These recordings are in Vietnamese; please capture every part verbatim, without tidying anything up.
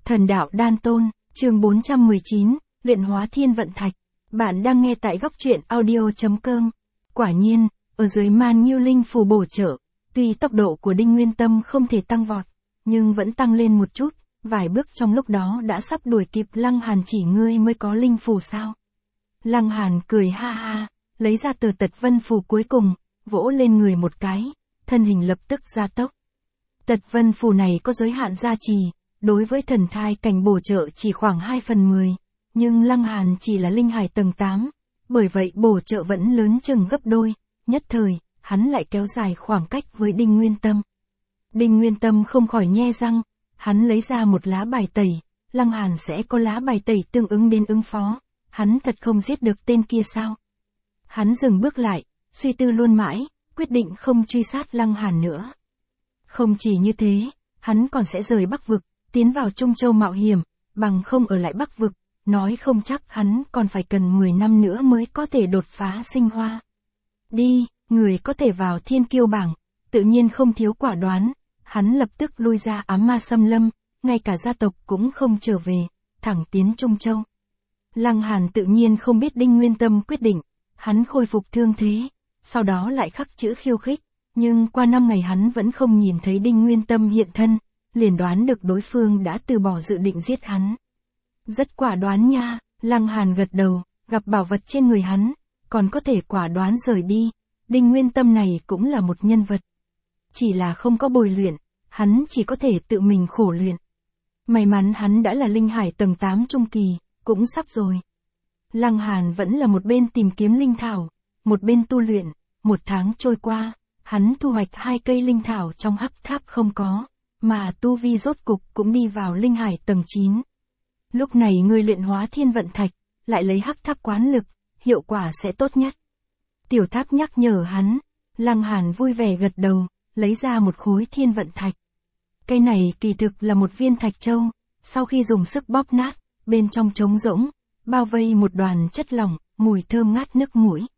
Thần đạo đan tôn, chương bốn trăm mười chín, luyện hóa thiên vận thạch. Bạn đang nghe tại góc truyện audio chấm com. Quả nhiên, ở dưới màn Ngưu Linh phù bổ trợ, tuy tốc độ của Đinh Nguyên Tâm không thể tăng vọt, nhưng vẫn tăng lên một chút, vài bước trong lúc đó đã sắp đuổi kịp Lăng Hàn. Chỉ ngươi mới có linh phù sao? Lăng Hàn cười ha ha, lấy ra tờ tật vân phù cuối cùng, vỗ lên người một cái, thân hình lập tức gia tốc. Tật vân phù này có giới hạn gia trì, đối với thần thai cảnh bổ trợ chỉ khoảng hai phần mười, nhưng Lăng Hàn chỉ là linh hải tầng tám, bởi vậy bổ trợ vẫn lớn chừng gấp đôi, nhất thời, hắn lại kéo dài khoảng cách với Đinh Nguyên Tâm. Đinh Nguyên Tâm không khỏi nhe răng, hắn lấy ra một lá bài tẩy, Lăng Hàn sẽ có lá bài tẩy tương ứng đến ứng phó, hắn thật không giết được tên kia sao? Hắn dừng bước lại, suy tư luôn mãi, quyết định không truy sát Lăng Hàn nữa. Không chỉ như thế, hắn còn sẽ rời Bắc Vực, tiến vào Trung Châu mạo hiểm, bằng không ở lại Bắc Vực, nói không chắc hắn còn phải cần mười năm nữa mới có thể đột phá sinh hoa. Đi, người có thể vào thiên kiêu bảng, tự nhiên không thiếu quả đoán, hắn lập tức lui ra ám ma xâm lâm, ngay cả gia tộc cũng không trở về, thẳng tiến Trung Châu. Lăng Hàn tự nhiên không biết Đinh Nguyên Tâm quyết định, hắn khôi phục thương thế, sau đó lại khắc chữ khiêu khích, nhưng qua năm ngày hắn vẫn không nhìn thấy Đinh Nguyên Tâm hiện thân, liền đoán được đối phương đã từ bỏ dự định giết hắn. Rất quả đoán nha, Lăng Hàn gật đầu, gặp bảo vật trên người hắn, còn có thể quả đoán rời đi, Đinh Nguyên Tâm này cũng là một nhân vật. Chỉ là không có bồi luyện, hắn chỉ có thể tự mình khổ luyện. May mắn hắn đã là linh hải tầng tám trung kỳ, cũng sắp rồi. Lăng Hàn vẫn là một bên tìm kiếm linh thảo, một bên tu luyện, một tháng trôi qua, hắn thu hoạch hai cây linh thảo trong hắc tháp không có, mà tu vi rốt cục cũng đi vào linh hải tầng chín. Lúc này người luyện hóa thiên vận thạch, lại lấy hắc tháp quán lực, hiệu quả sẽ tốt nhất. Tiểu tháp nhắc nhở hắn, Lăng Hàn vui vẻ gật đầu, lấy ra một khối thiên vận thạch. Cây này kỳ thực là một viên thạch châu, sau khi dùng sức bóp nát, bên trong trống rỗng, bao vây một đoàn chất lỏng, mùi thơm ngát nước mũi.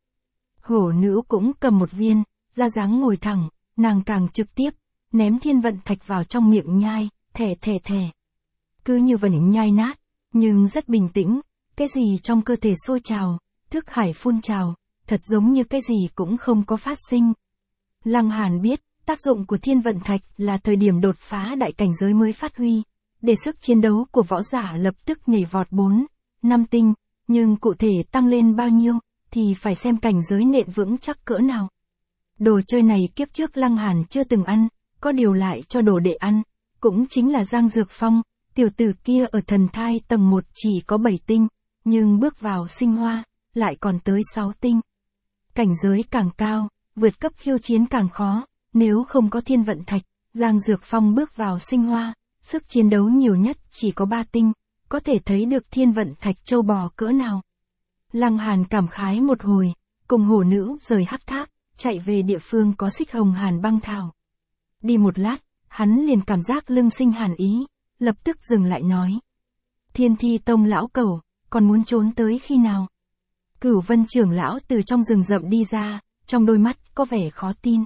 Hổ nữ cũng cầm một viên, ra dáng ngồi thẳng, nàng càng trực tiếp, ném thiên vận thạch vào trong miệng nhai, thè thè thè. Cứ như vẫn nhai nát, nhưng rất bình tĩnh, cái gì trong cơ thể sôi trào, thức hải phun trào, thật giống như cái gì cũng không có phát sinh. Lăng Hàn biết, tác dụng của thiên vận thạch là thời điểm đột phá đại cảnh giới mới phát huy, để sức chiến đấu của võ giả lập tức nhảy vọt bốn, năm tinh, nhưng cụ thể tăng lên bao nhiêu, thì phải xem cảnh giới nện vững chắc cỡ nào. Đồ chơi này kiếp trước Lăng Hàn chưa từng ăn, có điều lại cho đồ đệ ăn, cũng chính là Giang Dược Phong, tiểu tử kia ở thần thai tầng một chỉ có bảy tinh, nhưng bước vào sinh hoa, lại còn tới sáu tinh. Cảnh giới càng cao, vượt cấp khiêu chiến càng khó, nếu không có thiên vận thạch, Giang Dược Phong bước vào sinh hoa, sức chiến đấu nhiều nhất chỉ có ba tinh, có thể thấy được thiên vận thạch châu bò cỡ nào. Lăng Hàn cảm khái một hồi, cùng hổ nữ rời hắc tháp, chạy về địa phương có xích hồng hàn băng thảo. Đi một lát, hắn liền cảm giác lưng sinh hàn ý, lập tức dừng lại nói. Thiên Thi Tông lão cẩu, còn muốn trốn tới khi nào? Cửu Vân trưởng lão từ trong rừng rậm đi ra, trong đôi mắt có vẻ khó tin.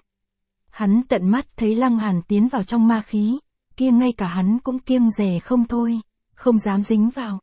Hắn tận mắt thấy Lăng Hàn tiến vào trong ma khí, kia ngay cả hắn cũng kiêng dè không thôi, không dám dính vào.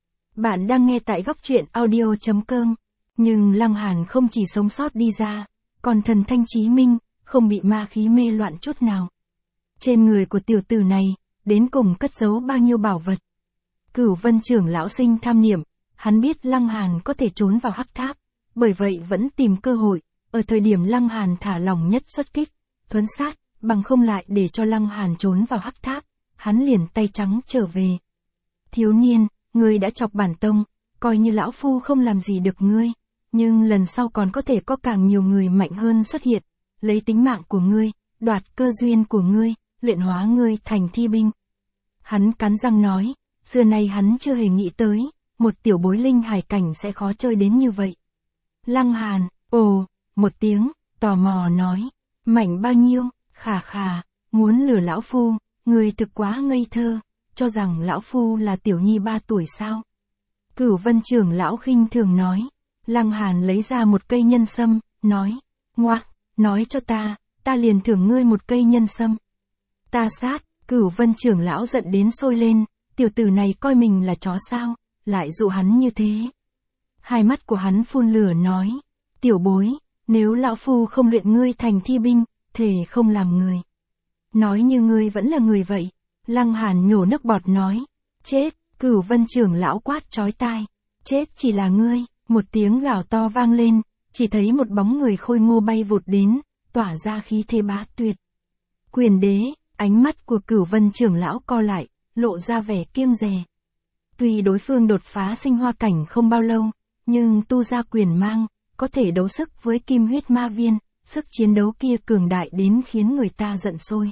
Bạn đang nghe tại góc truyện audio chấm com, nhưng Lăng Hàn không chỉ sống sót đi ra, còn thần thanh chí minh, không bị ma khí mê loạn chút nào. Trên người của tiểu tử này, đến cùng cất giấu bao nhiêu bảo vật. Cửu Vân trưởng lão sinh tham niệm, hắn biết Lăng Hàn có thể trốn vào hắc tháp, bởi vậy vẫn tìm cơ hội, ở thời điểm Lăng Hàn thả lỏng nhất xuất kích, thuấn sát, bằng không lại để cho Lăng Hàn trốn vào hắc tháp, hắn liền tay trắng trở về. Thiếu niên, ngươi đã chọc bản tông, coi như lão phu không làm gì được ngươi, nhưng lần sau còn có thể có càng nhiều người mạnh hơn xuất hiện, lấy tính mạng của ngươi, đoạt cơ duyên của ngươi, luyện hóa ngươi thành thi binh. Hắn cắn răng nói, xưa nay hắn chưa hề nghĩ tới, một tiểu bối linh hải cảnh sẽ khó chơi đến như vậy. Lăng Hàn, ồ, một tiếng, tò mò nói, mạnh bao nhiêu, khà khà, muốn lừa lão phu, ngươi thực quá ngây thơ, cho rằng lão phu là tiểu nhi ba tuổi sao? Cửu Vân trưởng lão khinh thường nói. Lăng Hàn lấy ra một cây nhân sâm, nói, ngoa, nói cho ta, ta liền thưởng ngươi một cây nhân sâm. Ta sát, Cửu Vân trưởng lão giận đến sôi lên, tiểu tử này coi mình là chó sao, lại dụ hắn như thế. Hai mắt của hắn phun lửa nói, tiểu bối, nếu lão phu không luyện ngươi thành thi binh, thề không làm người. Nói như ngươi vẫn là người vậy. Lăng Hàn nhổ nước bọt nói, chết, Cửu Vân trưởng lão quát chói tai, chết chỉ là ngươi, một tiếng gào to vang lên, chỉ thấy một bóng người khôi ngô bay vụt đến, tỏa ra khí thế bá tuyệt. Quyền đế, ánh mắt của Cửu Vân trưởng lão co lại, lộ ra vẻ kiêng dè. Tuy đối phương đột phá sinh hoa cảnh không bao lâu, nhưng tu ra quyền mang, có thể đấu sức với kim huyết ma viên, sức chiến đấu kia cường đại đến khiến người ta giận sôi.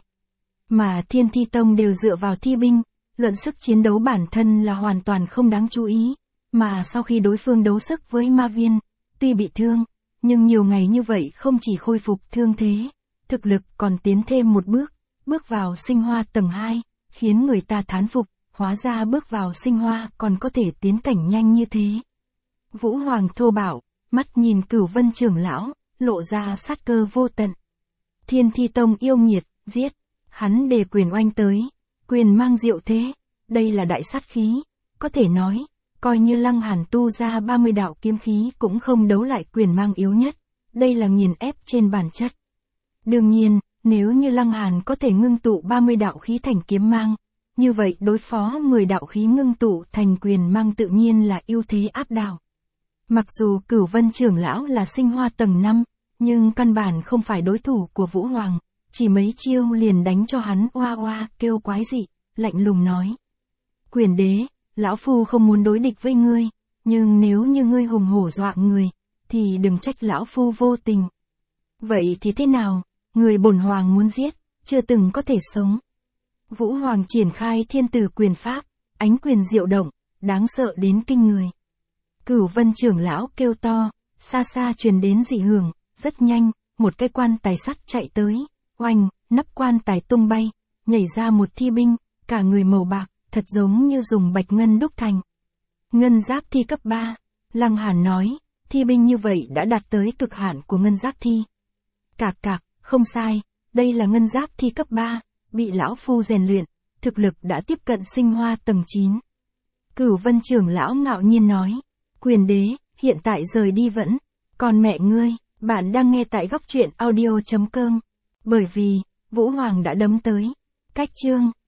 Mà Thiên Thi Tông đều dựa vào thi binh, luận sức chiến đấu bản thân là hoàn toàn không đáng chú ý, mà sau khi đối phương đấu sức với ma viên, tuy bị thương, nhưng nhiều ngày như vậy không chỉ khôi phục thương thế, thực lực còn tiến thêm một bước, bước vào sinh hoa tầng hai, khiến người ta thán phục, hóa ra bước vào sinh hoa còn có thể tiến cảnh nhanh như thế. Vũ Hoàng thô bạo, mắt nhìn Cửu Vân trưởng lão, lộ ra sát cơ vô tận. Thiên Thi Tông yêu nghiệt, giết, hắn đề quyền oanh tới, quyền mang diệu thế, đây là đại sát khí, có thể nói, coi như Lăng Hàn tu ra ba mươi đạo kiếm khí cũng không đấu lại quyền mang yếu nhất, đây là nghiền ép trên bản chất. Đương nhiên, nếu như Lăng Hàn có thể ngưng tụ ba mươi đạo khí thành kiếm mang, như vậy đối phó mười đạo khí ngưng tụ thành quyền mang tự nhiên là ưu thế áp đảo. Mặc dù Cửu Vân trưởng lão là sinh hoa tầng năm, nhưng căn bản không phải đối thủ của Vũ Hoàng, chỉ mấy chiêu liền đánh cho hắn oa oa kêu quái dị, lạnh lùng nói. Quyền đế, lão phu không muốn đối địch với ngươi, nhưng nếu như ngươi hùng hổ dọa người, thì đừng trách lão phu vô tình. Vậy thì thế nào, người bổn hoàng muốn giết, chưa từng có thể sống. Vũ Hoàng triển khai thiên tử quyền pháp, ánh quyền diệu động, đáng sợ đến kinh người. Cửu Vân trưởng lão kêu to, xa xa truyền đến dị hưởng, rất nhanh, một cái quan tài sắt chạy tới, oanh, nắp quan tài tung bay, nhảy ra một thi binh, cả người màu bạc, thật giống như dùng bạch ngân đúc thành. Ngân giáp thi cấp ba, Lăng Hàn nói, thi binh như vậy đã đạt tới cực hạn của ngân giáp thi. Cạc cạc, không sai, đây là ngân giáp thi cấp ba, bị lão phu rèn luyện, thực lực đã tiếp cận sinh hoa tầng chín. Cửu Vân trưởng lão ngạo nhiên nói, quyền đế, hiện tại rời đi vẫn, còn mẹ ngươi, bạn đang nghe tại góc truyện audio chấm com. Bởi vì, Vũ Hoàng đã đấm tới. Cách chương